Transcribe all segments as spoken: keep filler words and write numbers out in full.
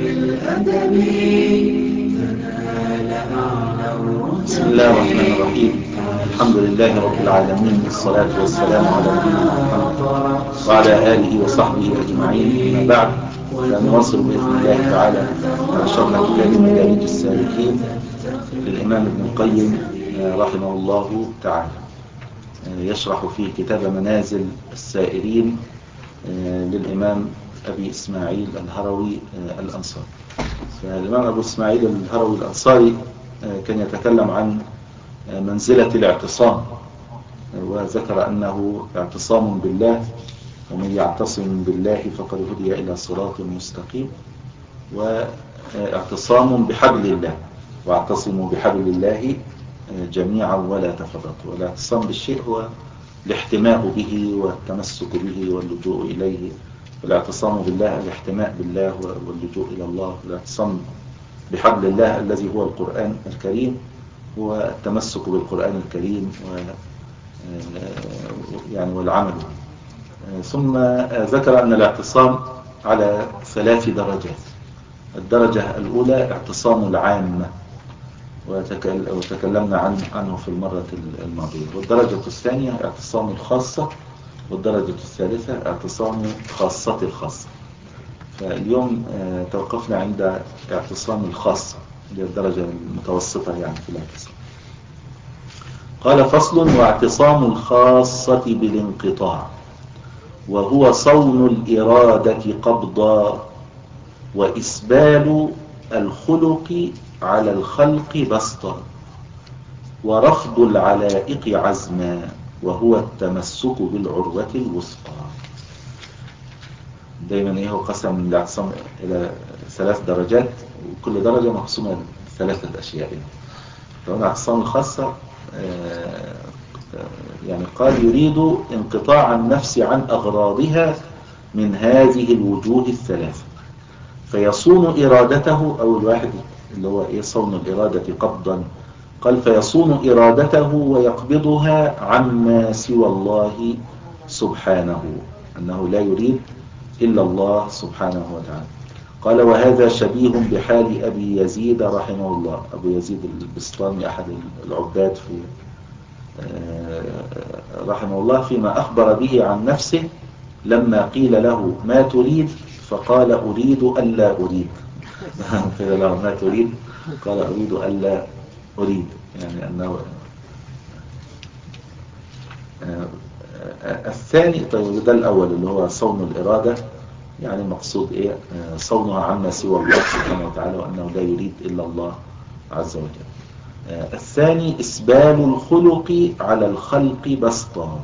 بالأدب تنال أعلى الرتب. بسم الله الرحمن الرحيم. الحمد لله رب العالمين، والصلاة والسلام على نبينا محمد وعلى آله وصحبه أجمعين. ما بعد، فنواصل بإذن الله تعالى شرح كتاب مدارج السالكين للإمام ابن القيم رحمه الله تعالى. يشرح فيه كتاب منازل السائرين للإمام أبي إسماعيل الهروي الأنصاري. فالإمام أبو إسماعيل الهروي الأنصاري كان يتكلم عن منزلة الاعتصام، وذكر أنه اعتصام بالله، ومن يعتصم بالله فقد هدي إلى صراط مستقيم، واعتصام بحبل الله، واعتصموا بحبل الله جميعا ولا تفرقوا. والاعتصام بالشيء هو الاحتماء به والتمسك به واللجوء إليه. والاعتصام بالله الاحتماء بالله واللجوء إلى الله. والاعتصام بحبل الله الذي هو القرآن الكريم هو التمسك بالقرآن الكريم و يعني والعمل. ثم ذكر أن الاعتصام على ثلاث درجات. الدرجة الأولى اعتصام العامة، وتكلمنا عنه, عنه في المرة الماضية. والدرجة الثانية اعتصام الخاصة، والدرجة الثالثة اعتصام خاصة الخاصة. فاليوم توقفنا عند اعتصام الخاصة، اللي الدرجة المتوسطة يعني في الاعتصام. قال: فصل: واعتصام الخاصة بالانقطاع، وهو صون الإرادة قبضا، وإسبال الخلق على الخلق بسطا، ورفض العلائق عزما، وهو التمسك بالعروة الوثقى. دايما ايه هو قسم الاعتصام الى ثلاث درجات، وكل درجة مقسومة ثلاثة اشياء. لو الاعتصام الخاصة يعني قال: يريد انقطاع النفس عن اغراضها من هذه الوجوه الثلاثة، فيصون ارادته. او الواحد اللي هو ايه صون الارادة قبضا، قال: فيصون ارادته ويقبضها عما سوى الله سبحانه، انه لا يريد إلا الله سبحانه وتعالى. قال: وهذا شبيه بحال أبي يزيد رحمه الله. أبو يزيد البسطامي أحد العباد في رحمه الله، فيما أخبر به عن نفسه لما قيل له: ما تريد؟ فقال: أريد ألا أريد. قيل له: ما تريد؟ قال: أريد ألا أريد. يعني أنه الثاني. طيب، ده الأول اللي هو صون الإرادة، يعني مقصود إيه؟ صونها عما سوى الله سبحانه وتعالى، وأنه لا يريد إلا الله عز وجل. الثاني إسبال الخلق على الخلق بسطا،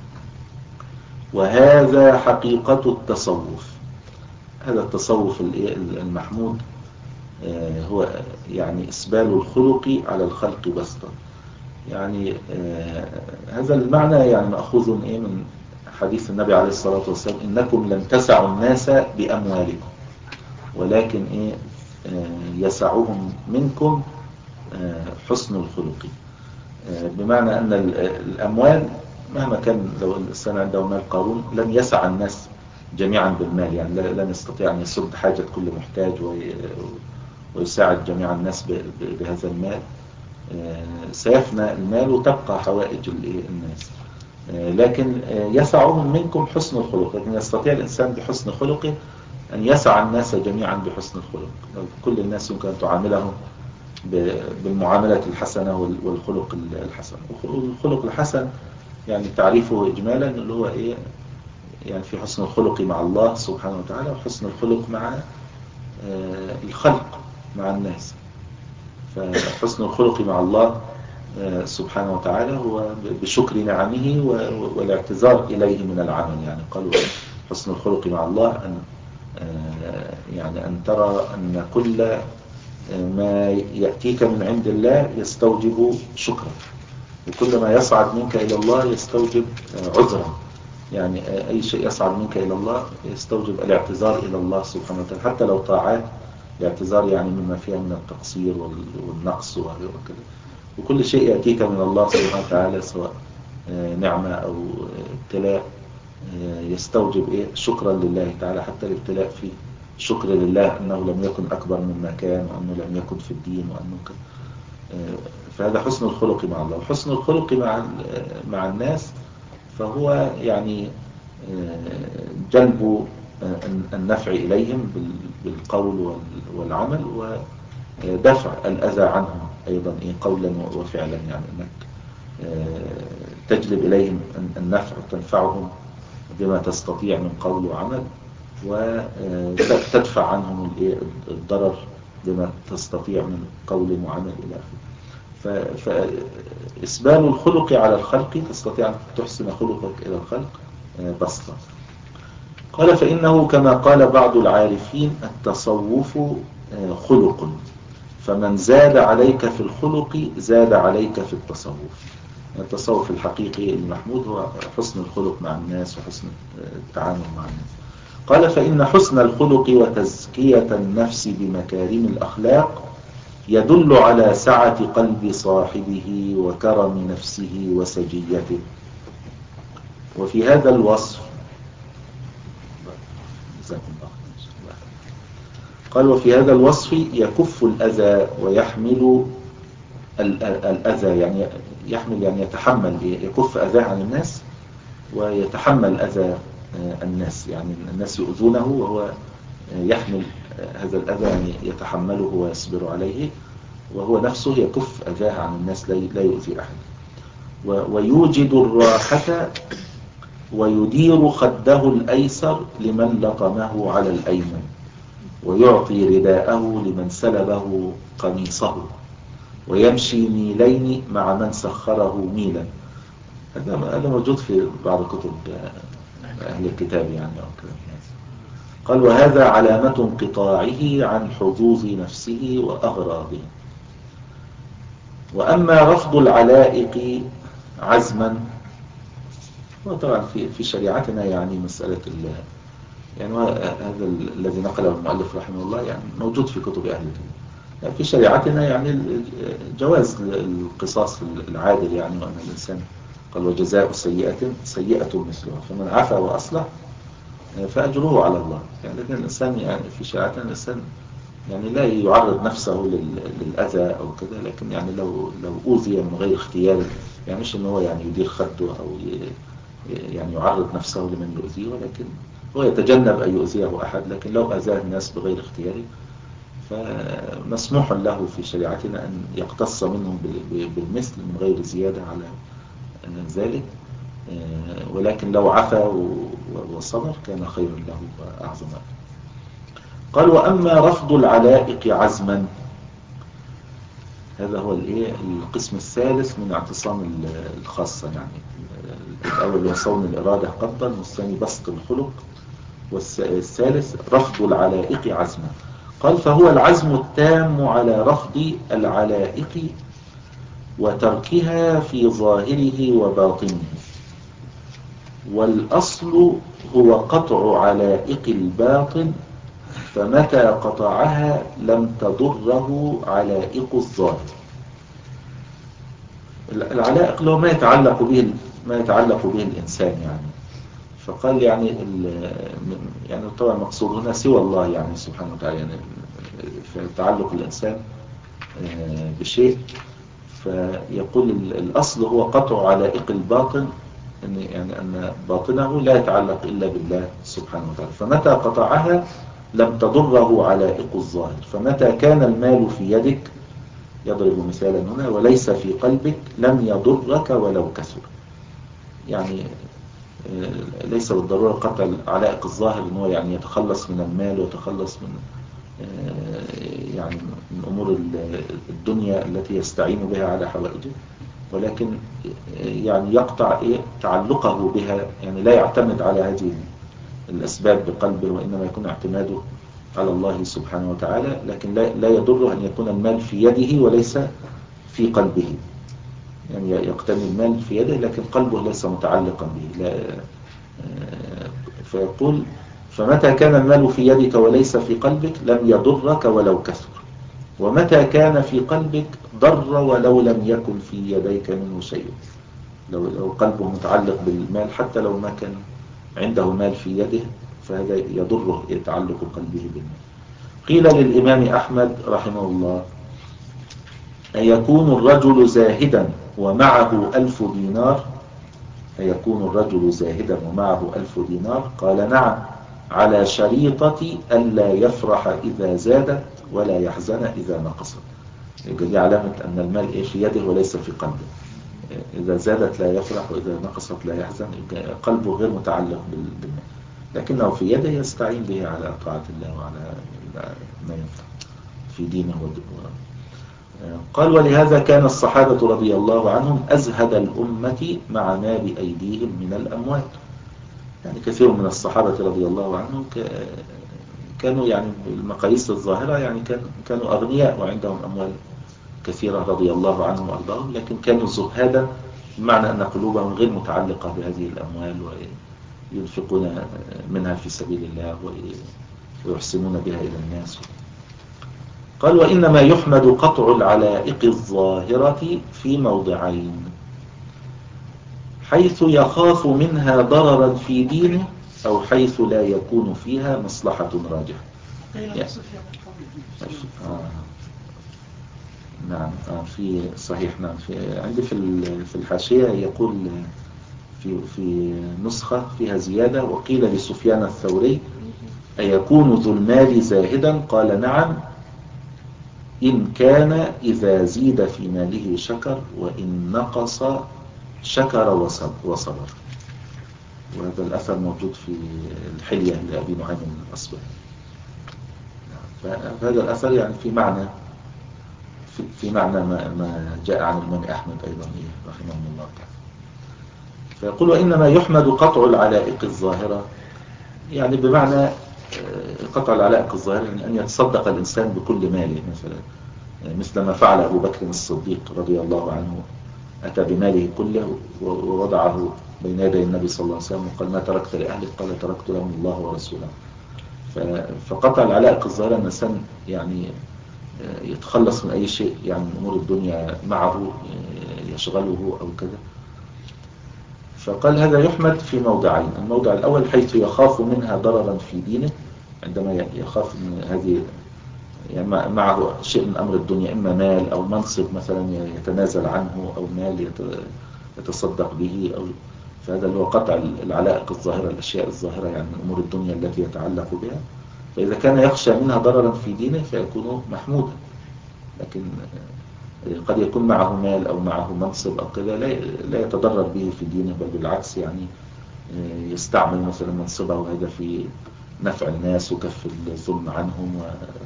وهذا حقيقة التصوف. هذا التصوف المحمود هو يعني إسبال الخلق على الخلق بسطا. يعني هذا المعنى يعني مأخوذ إيه من حديث النبي عليه الصلاة والسلام: إنكم لن تسعوا الناس بأموالكم، ولكن إيه يسعهم منكم حسن الخلق. بمعنى أن الأموال مهما كان، لو الإنسان عنده مال قارون لن يسع الناس جميعا بالمال، يعني لن يستطيع أن يسد حاجة كل محتاج ويساعد جميع الناس بهذا المال. سيفنى المال وتبقى حوائج الناس، لكن يسعهم منكم حسن الخلق. لكن يستطيع الإنسان بحسن خلقه أن يسع الناس جميعا بحسن الخلق. كل الناس يمكن أن تعاملهم بالمعاملة الحسنة والخلق الحسن. والخلق الحسن يعني تعريفه إجمالا اللي هو إيه؟ يعني في حسن الخلق مع الله سبحانه وتعالى، وحسن الخلق مع الخلق، مع الناس. فحسن الخلق مع الله سبحانه وتعالى هو بشكر نعمه والاعتذار إليه من العمل. يعني قالوا حسن الخلق مع الله أن يعني أن ترى أن كل ما يأتيك من عند الله يستوجب شكرا، وكل ما يصعد منك إلى الله يستوجب عذرا. يعني أي شيء يصعد منك إلى الله يستوجب الاعتذار إلى الله سبحانه وتعالى، حتى لو طاعات، الاعتذار يعني مما فيها من التقصير والنقص وكذا. وكل شيء يأتيك من الله سبحانه وتعالى سواء نعمة أو ابتلاء يستوجب إيه؟ شكرا لله تعالى، حتى الابتلاء فيه شكر لله أنه لم يكن أكبر مما كان، وأنه لم يكن في الدين، وأنه كان. فهذا حسن الخلق مع الله. وحسن الخلق مع مع الناس فهو يعني جلب النفع إليهم بالقول والعمل، ودفع الأذى عنهم أيضا قولا وفعلا، يعني أنك تجلب إليهم النفع وتنفعهم بما تستطيع من قول وعمل، وتدفع عنهم الضرر بما تستطيع من قول وعمل إلى آخره. فإسبال الخلق على الخلق تستطيع أن تحسن خلقك إلى الخلق بسطة. قال فإنه كما قال بعض العارفين التصوف خلق، فمن زاد عليك في الخلق زاد عليك في التصوف. التصوف الحقيقي المحمود هو حسن الخلق مع الناس وحسن التعامل مع الناس. قال فإن حسن الخلق وتزكية النفس بمكارم الأخلاق يدل على سعة قلب صاحبه وكرم نفسه وسجيته. وفي هذا الوصف قال وفي هذا الوصف يكف الأذى ويحمل الأذى، يعني يحمل يعني يتحمل، يكف أذى عن الناس ويتحمل أذى الناس، يعني الناس يؤذونه وهو يحمل هذا الأذى، يعني يتحمله ويصبر عليه، وهو نفسه يكف أذاه عن الناس، لا يؤذي أحد. ويوجد الراحة ويدير خده الأيسر لمن لطمه على الأيمن، ويعطي رداءه لمن سلبه قميصه، ويمشي ميلين مع من سخره ميلا. هذا موجود في بعض كتب أهل الكتاب يعني. قال وهذا علامة انقطاعه عن حظوظ نفسه وأغراضه. وأما رفض العلائق عزما، وطبعا في في شريعتنا يعني مسألة يعني هذا الذي نقله المؤلف رحمه الله يعني موجود في كتب أهل الكتاب. يعني في شريعتنا يعني جواز القصاص العادل، يعني وأن الإنسان قال وجزاء سيئة سيئة مثلها، فمن عفا وأصلح فأجره على الله. يعني لكن الإنسان يعني في شريعتنا الإنسان يعني لا يعرض نفسه للأذى أو كذا، لكن يعني لو لو أوذي من غير اختيار، يعني مش إن هو يعني يدير خده أو يعني يعرض نفسه لمن يؤذيه، ولكن هو يتجنب أن يؤذيه أحد. لكن لو أذاه الناس بغير اختياره فمسموح له في شريعتنا أن يقتص منهم بالمثل من غير زيادة على ذلك، ولكن لو عفا وصبر كان خيرا له وأعظم. قال وأما رفض العلائق عزما، هذا هو القسم الثالث من اعتصام الخاصة. يعني الأول هو صون الإرادة قبضا، والثاني بسط الخلق، والثالث رفض العلائق عزما. قال فهو العزم التام على رفض العلائق وتركها في ظاهره وباطنه، والأصل هو قطع علائق الباطن، فمتى قطعها لم تضره علائق الظاهر. العلائق له ما يتعلق به ما يتعلق به الإنسان يعني. فقال يعني يعني طبعا المقصود هنا سوى الله يعني سبحانه وتعالى، يعني في تعلق الإنسان بشيء، فيقول الأصل هو قطع علائق الباطن، إن يعني أن باطنه لا يتعلق إلا بالله سبحانه وتعالى، فمتى قطعها لم تضره علائق الظاهر. فمتى كان المال في يدك، يضرب مثالا هنا، وليس في قلبك لم يضرك ولو كثر. يعني ليس بالضرورة قطع علائق الظاهر إن هو يعني يتخلص من المال ويتخلص من يعني من أمور الدنيا التي يستعين بها على حوائجه، ولكن يعني يقطع تعلقه بها، يعني لا يعتمد على هذه الأسباب بقلبه، وإنما يكون اعتماده على الله سبحانه وتعالى. لكن لا يضره أن يكون المال في يده وليس في قلبه، يعني يقتني المال في يده لكن قلبه ليس متعلقا به. لا فيقول فمتى كان المال في يدك وليس في قلبك لم يضرك ولو كثر، ومتى كان في قلبك ضر ولو لم يكن في يديك منه شيء. لو لو قلبه متعلق بالمال حتى لو ما كان عنده مال في يده فهذا يضره تعلق قلبه بالمال. قيل للإمام أحمد رحمه الله: أيكون الرجل زاهدا ومعه ألف دينار؟ أيكون الرجل زاهدا ومعه ألف دينار؟ قال: نعم، على شريطة ألا يفرح إذا زادت ولا يحزن إذا نقصت. دي علامة أن المال في يده وليس في قلبه. إذا زادت لا يفرح وإذا نقصت لا يحزن. قلبه غير متعلق بالمال، لكنه في يده يستعين به على طاعة الله وعلى ما ينفع في دينه ودنياه. قال: ولهذا كان الصحابة رضي الله عنهم أزهد الأمة مع ما بأيديهم من الأموال. يعني كثير من الصحابة رضي الله عنهم كانوا يعني بالمقاييس الظاهرة يعني كانوا أغنياء وعندهم أموال كثيرة رضي الله عنهم وأرضاهم، لكن كانوا زهادا، بمعنى أن قلوبهم غير متعلقة بهذه الأموال وينفقون منها في سبيل الله ويحسنون بها إلى الناس. قال: وإنما يحمد قطع العلائق الظاهرة في موضعين: حيث يخاف منها ضررا في دينه، أو حيث لا يكون فيها مصلحة راجحة. يعني آه نعم آه في صحيح نعم في عندي في في الحاشية يقول في في نسخة فيها زيادة: وقيل لسفيان الثوري: أيكون ذو المال زاهدا؟ قال: نعم، إن كان إذا زيد في ماله شكر، وإن نقص شكر وصبر. وهذا الأثر موجود في الحلية لأبي نعيم الأصبهي. فهذا الأثر يعني في معنى في, في معنى ما, ما جاء عن الإمام أحمد أيضا رحمه الله تعالى. فيقول: وإنما يحمد قطع العلائق الظاهرة، يعني بمعنى قطع العلائق الظاهرة يعني أن يتصدق الإنسان بكل ماله، مثلا مثل ما فعل أبو بكر الصديق رضي الله عنه، أتى بماله كله ووضعه بين يدي النبي صلى الله عليه وسلم وقال: ما تركت لأهلك؟ قال: تركت لهم الله ورسوله. فقطع العلائق الظاهرة الإنسان يعني يتخلص من أي شيء يعني من أمور الدنيا معه يشغله أو كذا. فقال: هذا يحمد في موضعين: الموضع الأول حيث يخاف منها ضررا في دينه، عندما يخاف من هذه يعني معه شيء من أمر الدنيا، إما مال أو منصب مثلا يتنازل عنه، أو مال يتصدق به، أو فهذا اللي هو قطع العلائق الظاهرة، الأشياء الظاهرة يعني من أمور الدنيا التي يتعلق بها. فإذا كان يخشى منها ضررا في دينه فيكون محمودا. لكن قد يكون معه مال أو معه منصب أو كذا لا يتضرر به في دينه، بل بالعكس يعني يستعمل مثلا منصبه هذا في نفع الناس وكف الظلم عنهم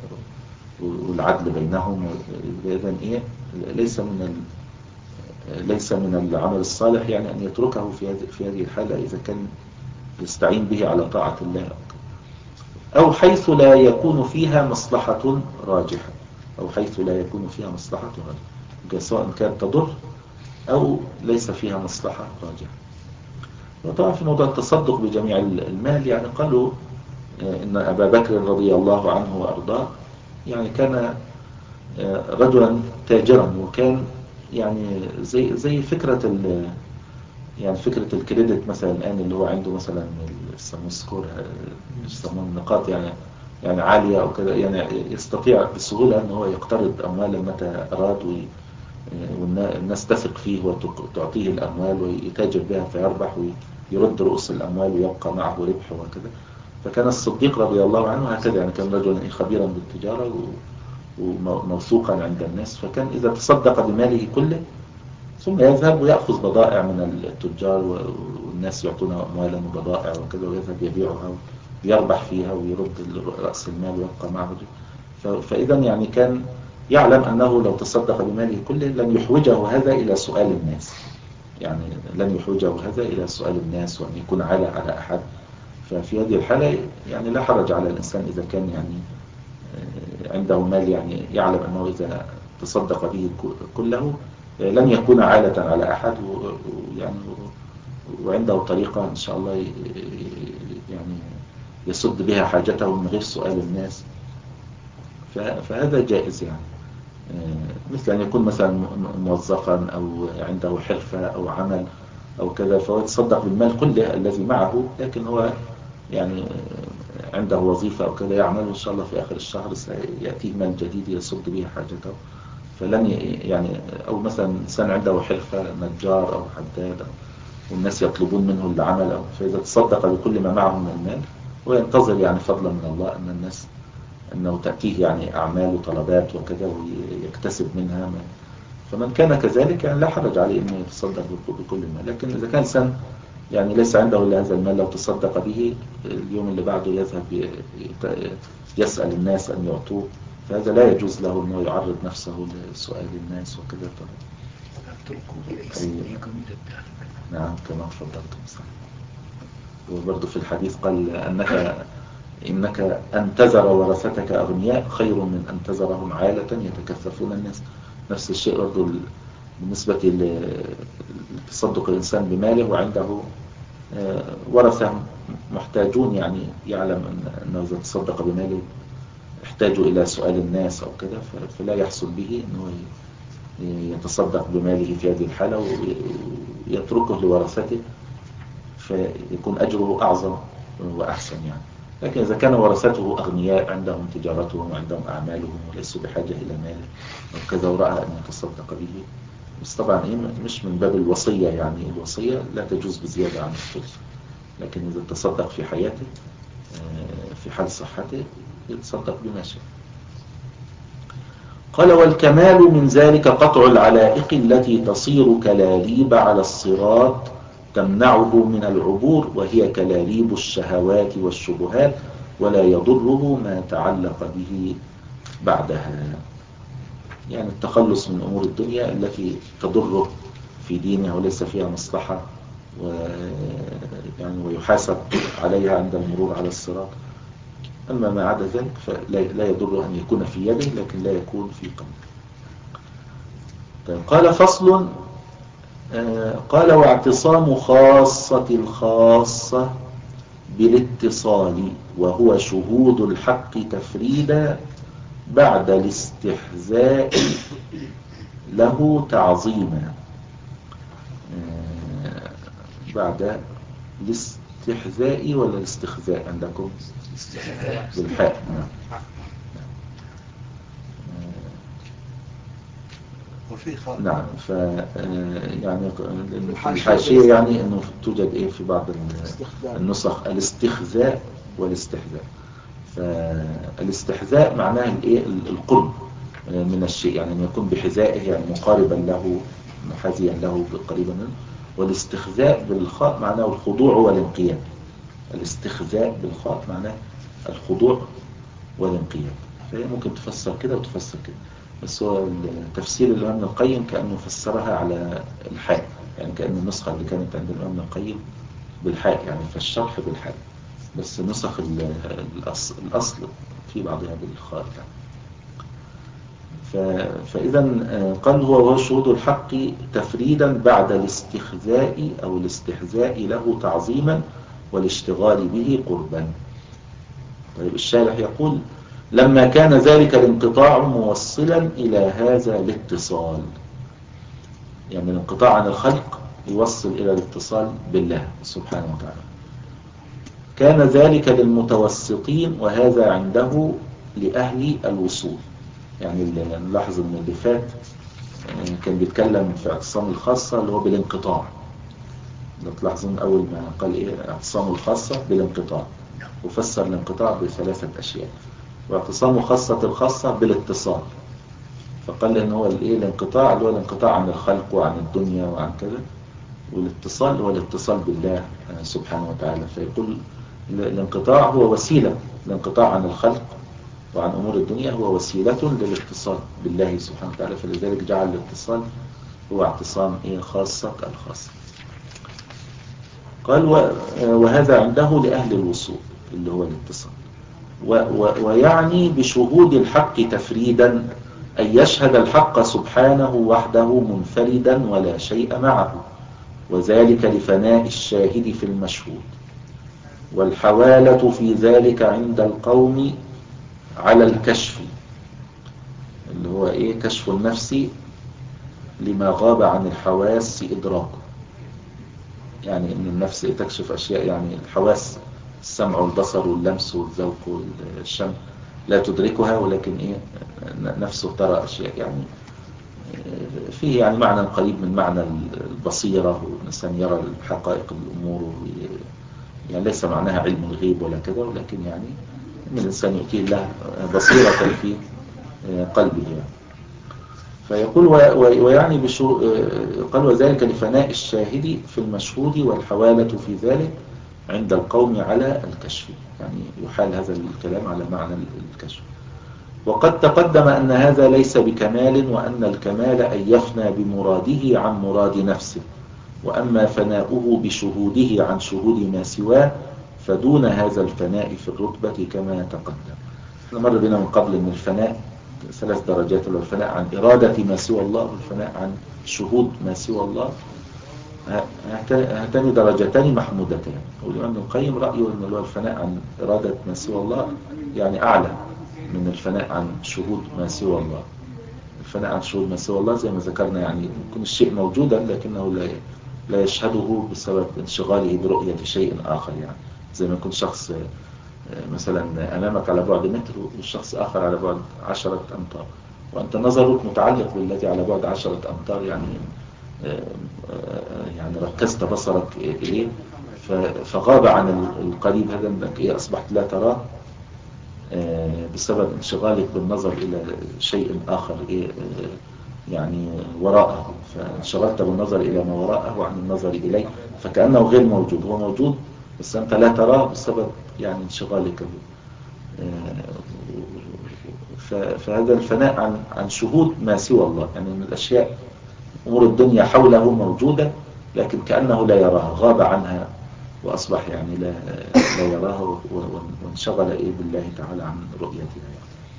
والعدل بينهم. إذن إيه ليس من ليس من العمل الصالح يعني أن يتركه في هذه في هذه الحالة إذا كان يستعين به على طاعة الله، أو حيث لا يكون فيها مصلحة راجحة أو حيث لا يكون فيها مصلحة راجحة، سواء كانت تضر أو ليس فيها مصلحة راجحة. وطبعا في موضوع التصدق بجميع المال يعني قالوا إن أبا بكر رضي الله عنه وأرضاه يعني كان رجلا تاجرا، وكان يعني زي زي فكرة يعني فكرة الكريدت مثلا الآن اللي هو عنده مثلا يسموه سكور، يسموه النقاط يعني يعني عالية أو كذا، يعني يستطيع بسهولة أن هو يقترض أموالا متى أراد، والناس تثق فيه وتعطيه الأموال ويتاجر بها فيربح ويرد رؤوس الأموال ويبقى معه ربح وكذا. فكان الصديق رضي الله عنه هكذا، يعني كان رجلا خبيرا بالتجارة وموثوقا عند الناس، فكان إذا تصدق بماله كله ثم يذهب ويأخذ بضائع من التجار والناس يعطونه أموالا وبضائع وكذا، ويذهب يبيعها ويربح فيها ويرد رأس المال ويبقى معه. فإذا يعني كان يعلم أنه لو تصدق بماله كله لن يحوجه هذا إلى سؤال الناس، يعني لن يحوجه هذا إلى سؤال الناس وأن يكون عالى على أحد. ففي هذه الحالة يعني لا حرج على الإنسان إذا كان يعني عنده مال يعني يعلم أنه إذا تصدق به كله لن يكون عالة على أحد، ويعني وعنده طريقة إن شاء الله يعني يسد بها حاجته من غير سؤال الناس. فهذا جائز يعني، مثل أن يكون مثلا موظفا أو عنده حرفة أو عمل أو كذا، فهو يتصدق بالمال كله الذي معه، لكن هو يعني عنده وظيفة أو كده يعمل إن شاء الله في آخر الشهر سيأتيه مال جديد يصد به حاجته، فلن يعني، أو مثلا إنسان عنده حرفة نجار أو حداد والناس يطلبون منه العمل، أو فإذا تصدق بكل ما معه من المال وينتظر يعني فضلا من الله أن الناس أنه تأتيه يعني أعمال وطلبات وكذا ويكتسب منها ما. فمن كان كذلك يعني لا حرج عليه أنه يتصدق بكل المال. لكن إذا كان إنسان يعني ليس عنده إلا هذا المال، لو تصدق به اليوم اللي بعده يذهب يسأل الناس أن يعطوه، فهذا لا يجوز له أنه يعرض نفسه لسؤال الناس وكذا. نعم كما فضلتم صح. وبرضه في الحديث قال أنك إنك أن تذر ورثتك أغنياء خير من أن تذرهم عالة يتكففون الناس. نفس الشيء برضه بالنسبة لتصدق الإنسان بماله وعنده ورثة محتاجون، يعني يعلم أنه إذا تصدق بماله يحتاج إلى سؤال الناس أو كده، فلا يحصل به أنه يتصدق بماله في هذه الحالة ويتركه لورثته فيكون أجره أعظم وأحسن يعني. لكن إذا كان ورثته أغنياء عندهم تجارتهم وعندهم أعمالهم وليسوا بحاجة إلى مال أو كذا ورأى أن يتصدق به، بس طبعا إيه مش من باب الوصية، يعني الوصية لا تجوز بزيادة عن الثلث، لكن إذا تصدق في حياته في حال صحته يتصدق بما شاء. قال والكمال من ذلك قطع العلائق التي تصير كلاليب على الصراط تمنعه من العبور، وهي كلاليب الشهوات والشبهات، ولا يضره ما تعلق به بعدها. يعني التخلص من أمور الدنيا التي تضره في دينه وليس فيها مصلحة، ويعني ويحاسب عليها عند المرور على الصراط. أما ما عدا ذلك فلا يضر أن يكون في يده لكن لا يكون في قلبه. قال فصل. قال واعتصام خاصة الخاصة بالاتصال، وهو شهود الحق تفريدا بعد الاستحذاء له تعظيما. بعد الاستحذاء ولا الاستخذاء عندكم؟ بالحاء. نعم. ف يعني الحاشية يعني انه توجد ايه في بعض النسخ الاستخذاء والاستحذاء. فالاستحذاء معناه الايه القرب من الشيء، يعني ان يكون بحذائه يعني مقاربا له محاذيا له قريبا منه. والاستخذاء بالخاء معناه الخضوع والانقياد. الاستخذاء بالخاء معناه الخضوع والانقياد. فهي ممكن تفسر كده وتفسر كده، بس هو التفسير الإمام ابن القيم كأنه فسرها على الحاء، يعني كأن النسخة اللي كانت عند الإمام ابن القيم بالحاء يعني فالشرح بالحاء، بس نسخ الأصل, الأصل في بعضها بالخاء يعني. فإذا قال هو وهو شهود الحق تفريدا بعد الاستخذاء أو الاستحذاء له تعظيما والاشتغال به قربا. طيب الشارح يقول لما كان ذلك الانقطاع موصلا إلى هذا الاتصال، يعني الانقطاع عن الخلق يوصل إلى الاتصال بالله سبحانه وتعالى، كان ذلك للمتوسطين وهذا عنده لأهل الوصول. يعني نلاحظ ان اللي فات كان بيتكلم في اعتصام الخاصة اللي هو بالانقطاع، لو تلاحظون أول ما قال إيه اعتصام الخاصة بالانقطاع، وفسر الانقطاع بثلاثة أشياء. واعتصام خاصة الخاصة بالاتصال، فقال إن هو الإيه الانقطاع اللي هو الانقطاع عن الخلق وعن الدنيا وعن كذا، والاتصال هو الاتصال بالله سبحانه وتعالى. فيقول الانقطاع هو وسيلة، الانقطاع عن الخلق وعن أمور الدنيا هو وسيلة للاتصال بالله سبحانه وتعالى، فلذلك جعل الاتصال هو اعتصام إيه خاصة الخاصة. قال وهذا عنده لأهل الوصول اللي هو الاتصال. ويعني بشهود الحق تفريدا أن يشهد الحق سبحانه وحده منفردا ولا شيء معه، وذلك لفناء الشاهد في المشهود. والحوالة في ذلك عند القوم على الكشف، اللي هو إيه كشف النفس لما غاب عن الحواس إدراكه، يعني إن النفس تكشف أشياء، يعني الحواس السمع والبصر واللمس والذوق والشم لا تدركها، ولكن إيه نفسه ترى أشياء. يعني فيه يعني معنى قريب من معنى البصيرة، والإنسان يرى الحقائق الأمور، يعني ليس معناها علم الغيب ولا كذا، ولكن يعني من الإنسان يؤتيه الله بصيرة في قلبه يعني. فيقول ويعني بشو قال وذلك لفناء الشاهد في المشهود والحوالة في ذلك عند القوم على الكشف، يعني يحال هذا الكلام على معنى الكشف. وقد تقدم أن هذا ليس بكمال، وأن الكمال أن يفنى بمراده عن مراد نفسه، وأما فناؤه بشهوده عن شهود ما سواه فدون هذا الفناء في الرتبة كما تقدم. نمر بنا من قبل أن الفناء ثلاث درجات، الفناء عن إرادة ما سوى الله، والفناء عن شهود ما سوى الله. هاتان درجتان محمودتان. والإمام ابن القيم رأيه أن الفناء عن إرادة ما سوى الله يعني أعلى من الفناء عن شهود ما سوى الله. الفناء عن شهود ما سوى الله زي ما ذكرنا يعني يكون الشيء موجودا لكنه لا لا يشهده بسبب انشغاله برؤية شيء آخر. يعني زي ما يكون شخص مثلا أمامك على بعد متر والشخص آخر على بعد عشرة أمتار، وأنت نظرك متعلق بالذي على بعد عشرة أمتار، يعني يعني ركزت بصرك إليه فغاب عن القريب هذا أنك إيه أصبحت لا تراه بسبب انشغالك بالنظر إلى شيء آخر إيه يعني وراءه، فانشغلت بالنظر إلى ما وراءه عن النظر إليه، فكأنه غير موجود. هو موجود بس أنت لا تراه بسبب يعني انشغالك به. فهذا الفناء عن عن شهود ما سوى الله، يعني من الأشياء أمور الدنيا حوله موجودة لكن كأنه لا يراها، غاب عنها وأصبح يعني لا, لا يراها وانشغل إيه بالله تعالى عن رؤيتها.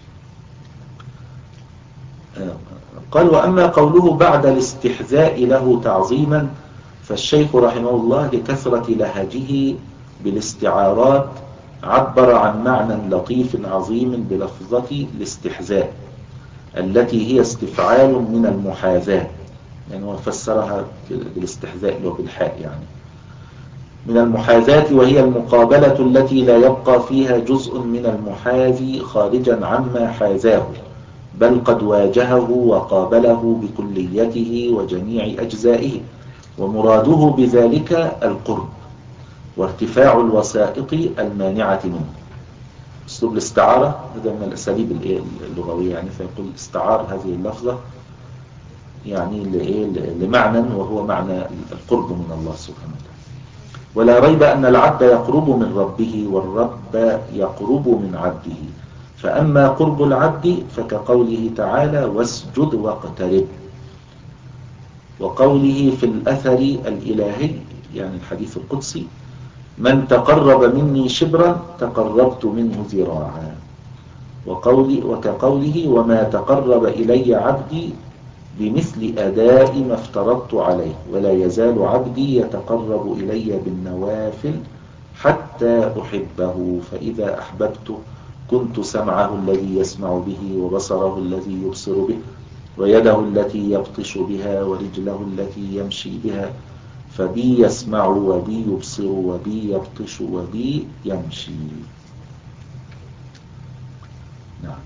يعني قال وأما قوله بعد الاستحذاء له تعظيما فالشيخ رحمه الله لكثرة لهجه بالاستعارات عبر عن معنى لطيف عظيم بلفظة الاستحذاء التي هي استفعال من المحاذاة، يعني وفسرها بالاستحذاء وبالحاء يعني من المحاذاة، وهي المقابلة التي لا يبقى فيها جزء من المحاذي خارجا عما حاذاه، بل قد واجهه وقابله بكليته وجميع أجزائه، ومراده بذلك القرب وارتفاع الوسائط المانعة منه. أسلوب الاستعارة هذا من الأساليب اللغوية، يعني فيقول استعار هذه اللفظة يعني لمعنى وهو معنى القرب من الله سبحانه وتعالى. ولا ريب أن العبد يقرب من ربه والرب يقرب من عبده، فأما قرب العبد فكقوله تعالى واسجد واقترب، وقوله في الأثر الإلهي يعني الحديث القدسي من تقرب مني شبرا تقربت منه ذراعا، وقولي وكقوله وما تقرب إلي عبدي بمثل أداء ما افترضت عليه، ولا يزال عبدي يتقرب إلي بالنوافل حتى أحبه، فإذا أحببته كنت سمعه الذي يسمع به وبصره الذي يبصر به ويده التي يبطش بها ورجله التي يمشي بها، فبي يسمع وبي يبصر وبي يبطش وبي يمشي. نعم.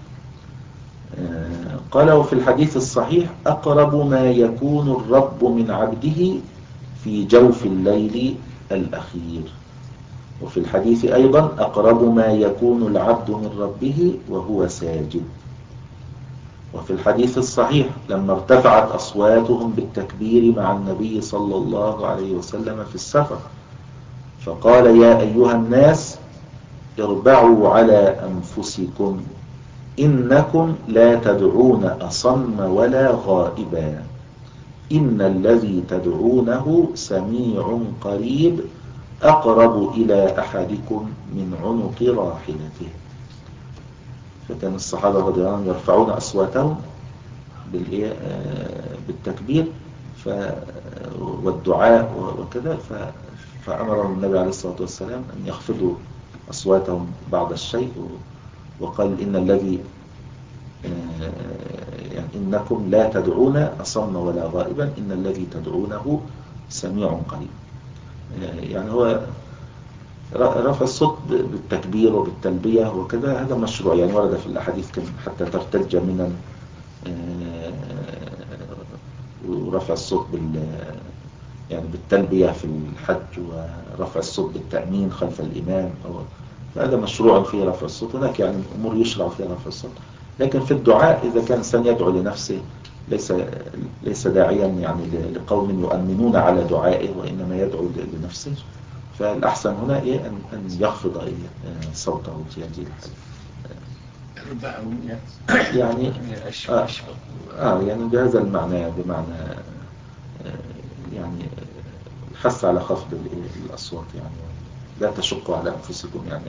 قال وفي الحديث الصحيح أقرب ما يكون الرب من عبده في جوف الليل الأخير، وفي الحديث أيضا أقرب ما يكون العبد من ربه وهو ساجد. وفي الحديث الصحيح لما ارتفعت أصواتهم بالتكبير مع النبي صلى الله عليه وسلم في السفر فقال يا أيها الناس اربعوا على أنفسكم إنكم لا تدعون أصم ولا غائبا، إن الذي تدعونه سميع قريب أقرب إلى أحدكم من عنق راحلته. فكان الصحابة رضي الله عنهم يرفعون أصواتهم بالتكبير والدعاء وكذا، فأمرهم النبي عليه الصلاة والسلام أن يخفضوا أصواتهم بعض الشيء، وقال إن الذي يعني إنكم لا تدعون أصم ولا غائبا إن الذي تدعونه سميع قريب. يعني هو رفع الصوت بالتكبير وبالتلبية وكذا هذا مشروع، يعني ورد في الأحاديث كم حتى ترتج من ورفع الصوت بال يعني بالتلبية في الحج، ورفع الصوت بالتأمين خلف الإمام، هذا مشروع فيه رفع الصوت. هناك يعني أمور يشرع فيها رفع الصوت، لكن في الدعاء إذا كان الإنسان يدعو لنفسه ليس ليس داعيا يعني لقوم يؤمنون على دعائه، وإنما يدعو لنفسه، فالأحسن هنا إيه أن أن يخفض إيه صوته في هذه الحالة. يعني آه, آه يعني بهذا المعنى، بمعنى آه يعني الحث على خفض الأصوات، يعني لا تشقوا على أنفسكم يعني.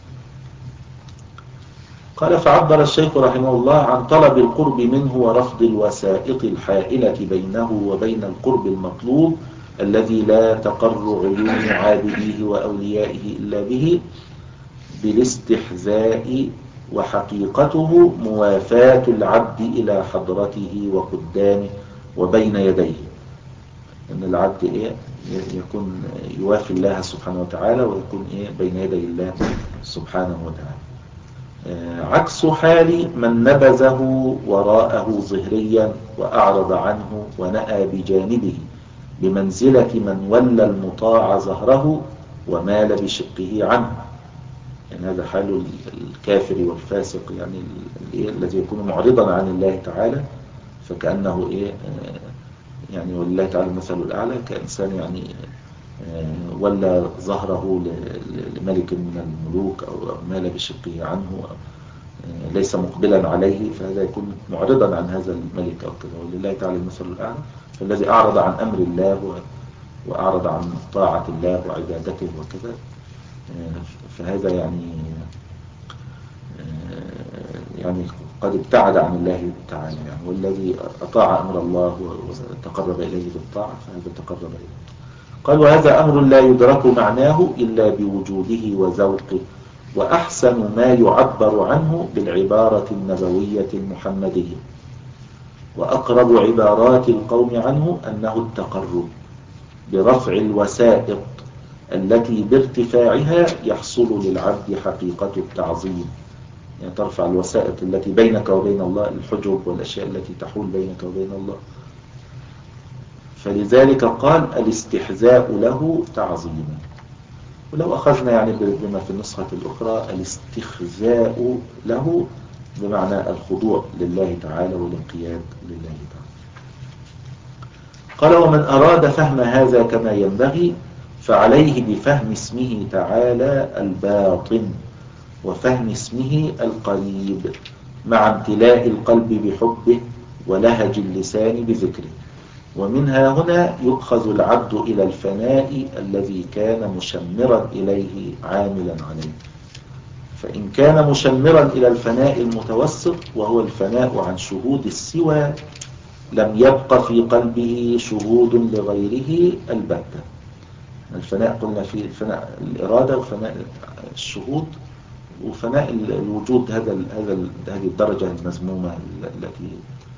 قال فعبر الشيخ رحمه الله عن طلب القرب منه ورفض الوسائط الحائلة بينه وبين القرب المطلوب الذي لا تقر عيون عابديه وأوليائه إلا به بالاستحذاء، وحقيقته موافاة العبد إلى حضرته وقدامه وبين يديه، أن العبد إيه يكون يوافي الله سبحانه وتعالى، ويكون إيه بين يدي الله سبحانه وتعالى، عكس حال من نبذه وراءه ظهريا وأعرض عنه ونأى بجانبه بمنزلة من ولى المطاع ظهره ومال بشقه عنه. يعني هذا حال الكافر والفاسق، يعني الذي يكون معرضا عن الله تعالى، فكأنه إيه يعني ولله تعالى المثل الأعلى، كإنسان يعني ولا ظهره لملك من الملوك أو مال بشقه عنه، ليس مقبلا عليه، فهذا يكون معرضا عن هذا الملك أو كذا، ولله تعالى المثل الأعلى. فالذي أعرض عن أمر الله وأعرض عن طاعة الله وعبادته وكذا، فهذا يعني يعني قد ابتعد عن الله تعالى يعني. والذي أطاع أمر الله وتقرب إليه بالطاعة فهذا تقرب إليه. قال وهذا أمر لا يدرك معناه إلا بوجوده وذوقه، وأحسن ما يعبر عنه بالعبارة النبوية المحمدية، وأقرب عبارات القوم عنه أنه التقرب برفع الوسائط التي بارتفاعها يحصل للعبد حقيقة التعظيم. يعني ترفع الوسائط التي بينك وبين الله، الحجب والأشياء التي تحول بينك وبين الله، فلذلك قال الاستحذاء له تعظيما. ولو أخذنا يعني بما في النسخة الأخرى الاستخزاء له بمعنى الخضوع لله تعالى والانقياد لله تعالى. قال ومن أراد فهم هذا كما ينبغي فعليه بفهم اسمه تعالى الباطن، وفهم اسمه القريب، مع امتلاء القلب بحبه ولهج اللسان بذكره. ومنها هنا يؤخذ العبد إلى الفناء الذي كان مشمرا إليه عاملا عليه. فإن كان مشمرا إلى الفناء المتوسط وهو الفناء عن شهود السوى، لم يبق في قلبه شهود لغيره البتة. الفناء قلنا فيه الفناء الإرادة وفناء الشهود وفناء الوجود، هذا هذا هذه الدرجة المذمومة التي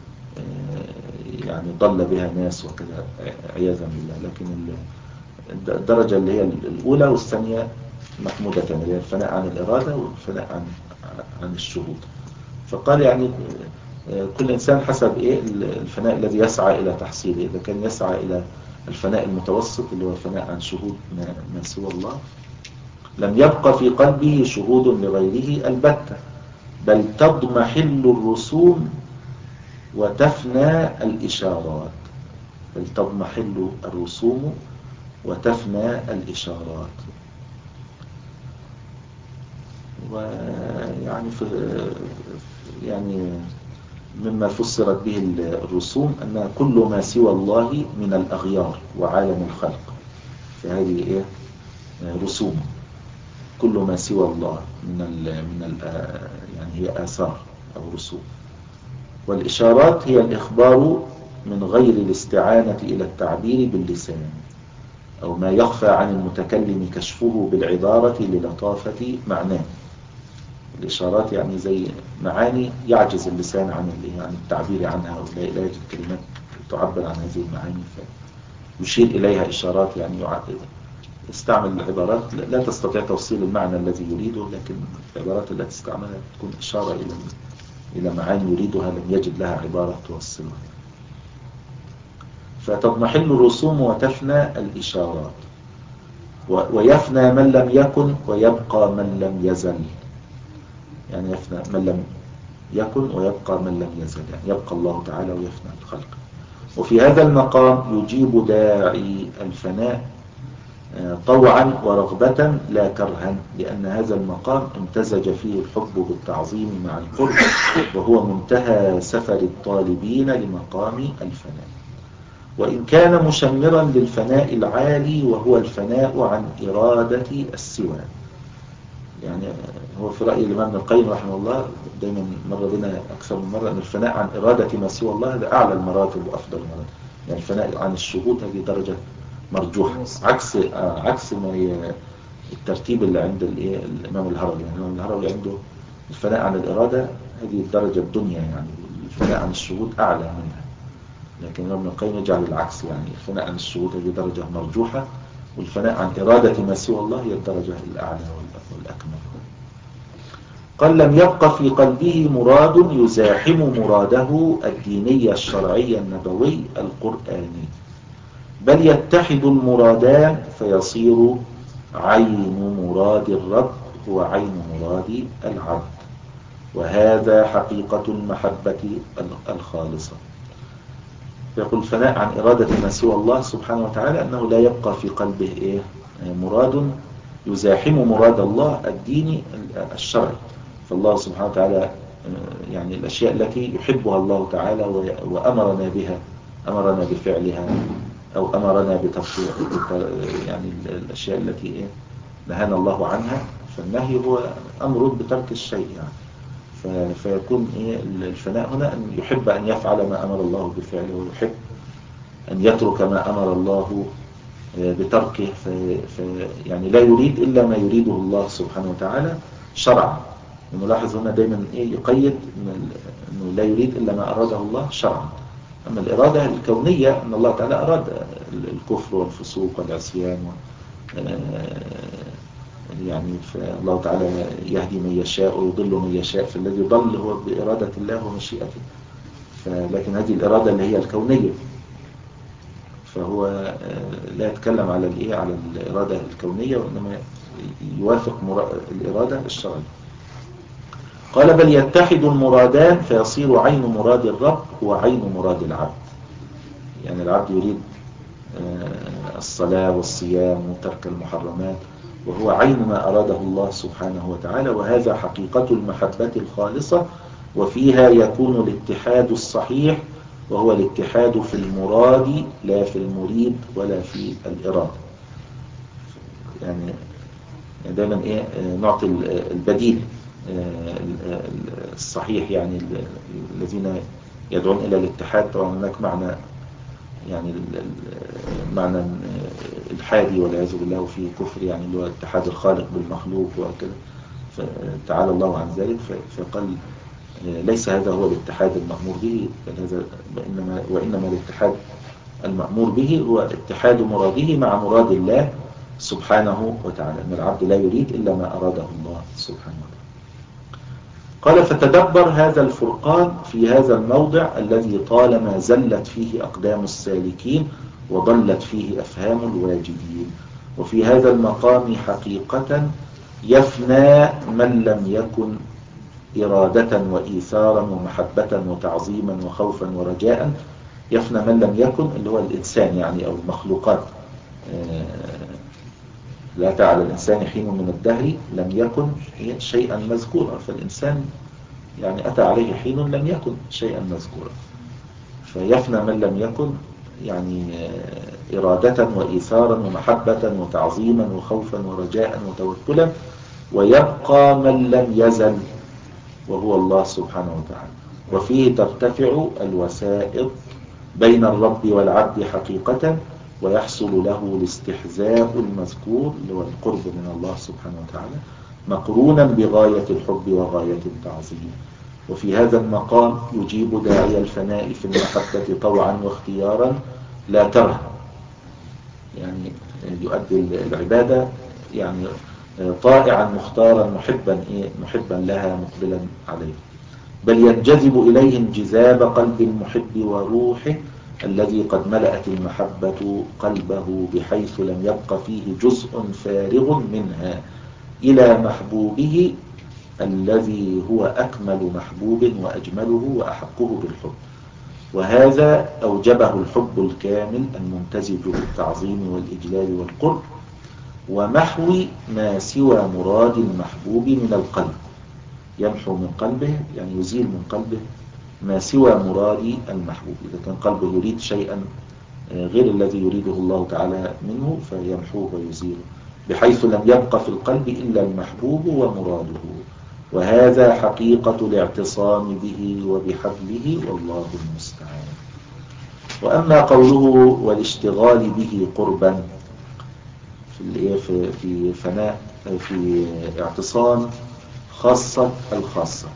يعني ضل بها ناس وكذا عياذا بالله. لكن الدرجة اللي هي الأولى والثانية محمودة، اللي هي الفناء عن الإرادة والفناء عن عن الشهود. فقال يعني كل إنسان حسب إيه الفناء الذي يسعى إلى تحصيله. إذا كان يسعى إلى الفناء المتوسط اللي هو الفناء عن شهود ما سوى الله، لم يبقى في قلبه شهود لغيره البتة، بل تضمحل الرسوم وتفنى الإشارات. بل تضمحل الرسوم وتفنى الإشارات. ويعني في يعني مما فسرت به الرسوم أن كل ما سوى الله من الأغيار وعالم الخلق، فهذه إيه رسوم. كل ما سوى الله من ال من ال يعني هي آثار أو رسوم. والإشارات هي الإخبار من غير الاستعانة إلى التعبير باللسان، أو ما يخفى عن المتكلم كشفه بالعبارة للطافة معناه. الإشارات يعني زي معاني يعجز اللسان عن عن التعبير عنها، ولا يجد كلمات تعبر عن هذه المعاني، فيشير إليها إشارات يعني استعمل عبارات لا تستطيع توصيل المعنى الذي يريده، لكن العبارات التي استعملها تكون إشارة إلى إلى معاني يريدها لم يجد لها عبارة توصلها. فتضمحل الرسوم وتفنى الإشارات، ويفنى من لم يكن ويبقى من لم يزل. يعني يفنى من لم يكن ويبقى من لم يزل، يعني يبقى الله تعالى ويفنى الخلق. وفي هذا المقام يجيب داعي الفناء طوعا ورغبة لا كرها، لأن هذا المقام امتزج فيه الحب بالتعظيم مع القرب، وهو منتهى سفر الطالبين لمقام الفناء. وإن كان مشمرا للفناء العالي وهو الفناء عن إرادة السوى. يعني هو في رأي الإمام ابن القيم رحمه الله دايما مر بنا أكثر من مرة أن الفناء عن إرادة ما سوى الله هذا أعلى المراتب وأفضل المراتب. يعني الفناء عن الشهود هذه درجة مرجوحة، عكس آه عكس ما الترتيب اللي عند الايه الإمام الهروي. يعني الإمام الهروي عنده الفناء عن الإرادة هذه الدرجة الدنيا، يعني الفناء عن الشهود أعلى منها. لكن ابن القيم يجعل العكس، يعني الفناء عن الشهود هذه درجة مرجوحة، والفناء عن إرادة ما سوى الله هي الدرجة الأعلى والأكمل. قال لم يبق في قلبه مراد يزاحم مراده الديني الشرعي النبوي القرآني، بل يتحد المرادان فيصير عين مراد الرب هو عين مراد العبد، وهذا حقيقة المحبة الخالصة. يقول الفناء عن إرادة ما سوى الله سبحانه وتعالى أنه لا يبقى في قلبه إيه مراد يزاحم مراد الله الديني الشرعي. فالله سبحانه وتعالى يعني الأشياء التي يحبها الله تعالى وأمرنا بها، أمرنا بفعلها أو أمرنا بتفصيل يعني الأشياء التي إيه نهانا الله عنها، فالنهي هو أمر بترك الشيء يعني. فيكون إيه الفناء هنا أن يحب أن يفعل ما أمر الله بفعله، ويحب أن يترك ما أمر الله بتركه، في في يعني لا يريد إلا ما يريده الله سبحانه وتعالى شرعا. ونلاحظ هنا دايما إيه يقيد أنه لا يريد إلا ما أراده الله شرعا. أما الإرادة الكونية أن الله تعالى أراد الكفر والفسوق والعصيان يعني الله تعالى يهدي من يشاء ويضل من يشاء، فالذي ضل هو بإرادة الله ومشيئته. لكن هذه الإرادة اللي هي الكونية، فهو لا يتكلم على الإيه على الإرادة الكونية، وإنما يوافق الإرادة الشرعية. قال بل يتحد المرادان فيصير عين مراد الرب هو عين مراد العبد. يعني العبد يريد الصلاة والصيام وترك المحرمات، وهو عين ما أراده الله سبحانه وتعالى، وهذا حقيقة المحبة الخالصة، وفيها يكون الاتحاد الصحيح، وهو الاتحاد في المراد لا في المريد ولا في الإرادة. يعني دائما إيه نعطي البديل الصحيح، يعني الذين يدعون إلى الاتحاد. طبعا هناك معنى يعني المعنى الحادي والعياذ بالله وفيه كفر، يعني اللي هو اتحاد الخالق بالمخلوق وكذا، فتعالى الله عن ذلك. فقال ليس هذا هو الاتحاد المأمور به، بل هذا وإنما, وإنما الاتحاد المأمور به هو اتحاد مراده مع مراد الله سبحانه وتعالى، أن العبد لا يريد إلا ما أراده الله سبحانه وتعالى. قال فتدبر هذا الفرقان في هذا الموضع الذي طالما زلت فيه أقدام السالكين وضلت فيه أفهام الواجدين. وفي هذا المقام حقيقة يفنى من لم يكن إرادة وإيثارا ومحبة وتعظيما وخوفا ورجاء. يفنى من لم يكن اللي هو الإنسان يعني أو المخلوقات. لا أتى على الإنسان حين من الدهر لم يكن شيئا مذكورا، فالإنسان يعني أتى عليه حين لم يكن شيئا مذكورا. فيفنى من لم يكن يعني إرادة وإيثارا ومحبة وتعظيما وخوفا ورجاء وتوكلا، ويبقى من لم يزل وهو الله سبحانه وتعالى. وفيه ترتفع الوسائط بين الرب والعبد حقيقة، ويحصل له الاستحذاء المذكور اللي هو القرب من الله سبحانه وتعالى مقرونا بغاية الحب وغاية التعظيم. وفي هذا المقام يجيب داعي الفناء في المحبة طوعا واختيارا لا كرها. يعني يؤدي العبادة يعني طائعا مختارا محبا إيه محبا لها مقبلا عليه، بل ينجذب إليه انجذاب قلب المحب وروحه الذي قد ملأت المحبة قلبه بحيث لم يبق فيه جزء فارغ منها إلى محبوبه الذي هو أكمل محبوب وأجمله وأحقه بالحب. وهذا أوجبه الحب الكامل الممتزج بالتعظيم والإجلال والقرب، ومحو ما سوى مراد المحبوب من القلب. يمحو من قلبه يعني يزيل من قلبه ما سوى مراد المحبوب. إذا كان قلبه يريد شيئا غير الذي يريده الله تعالى منه فيمحوه ويزيله، بحيث لم يبق في القلب إلا المحبوب ومراده. وهذا حقيقة الاعتصام به وبحبله والله المستعان. وأما قوله والاشتغال به قربا في في فناء في اعتصام خاصة الخاصة،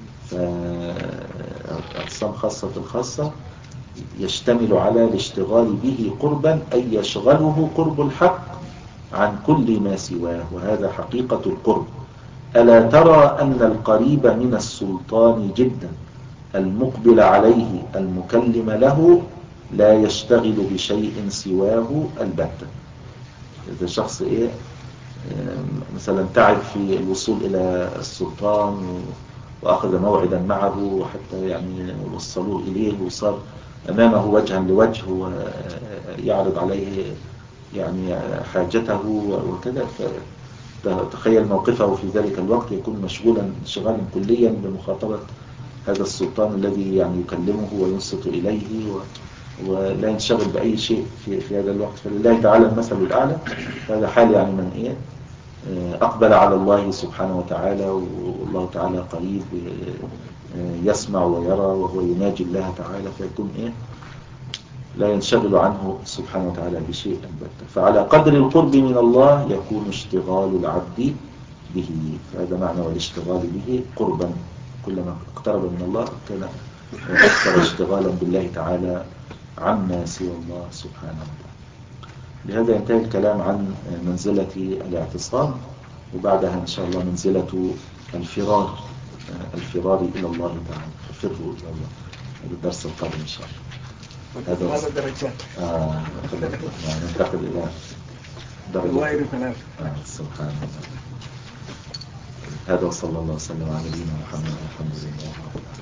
فاعتصام خاصة الخاصة يشتمل على الاشتغال به قربا أي يشغله قرب الحق عن كل ما سواه، وهذا حقيقة القرب. ألا ترى أن القريب من السلطان جدا المقبل عليه المكلم له لا يشتغل بشيء سواه البتة. إذا شخص إيه مثلا تعب في الوصول إلى السلطان وأخذ موعدا معه حتى يعني وصلوه إليه وصار أمامه وجها لوجه ويعرض عليه يعني حاجته وكذا، فتخيل موقفه في ذلك الوقت يكون مشغولا انشغالا كليا بمخاطبة هذا السلطان الذي يعني يكلمه وينصت إليه ولا ينشغل بأي شيء في, في هذا الوقت. فلله تعالى المثل الأعلى. هذا حال يعني من إيه أقبل على الله سبحانه وتعالى، والله تعالى قريب يسمع ويرى وهو يناجي الله تعالى، فيكون إيه لا ينشغل عنه سبحانه وتعالى بشيء البتة. فعلى قدر القرب من الله يكون اشتغال العبد به، فهذا معنى والاشتغال به قربا. كلما اقترب من الله كان أكثر اشتغالا بالله تعالى عما سوى الله سبحانه وتعالى. لهذا ينتهي الكلام عن منزلة الاعتصام، وبعدها إن شاء الله منزلة الفرار الفرار إلى الله تعالى، ففروا إلى الله. هذا الدرس القادم إن شاء الله. هذا الدرجات آه ننتقل إلى درجة ثلاثة. آه سبحان الله. هذا وصلى الله وسلم على نبينا محمد والحمد لله.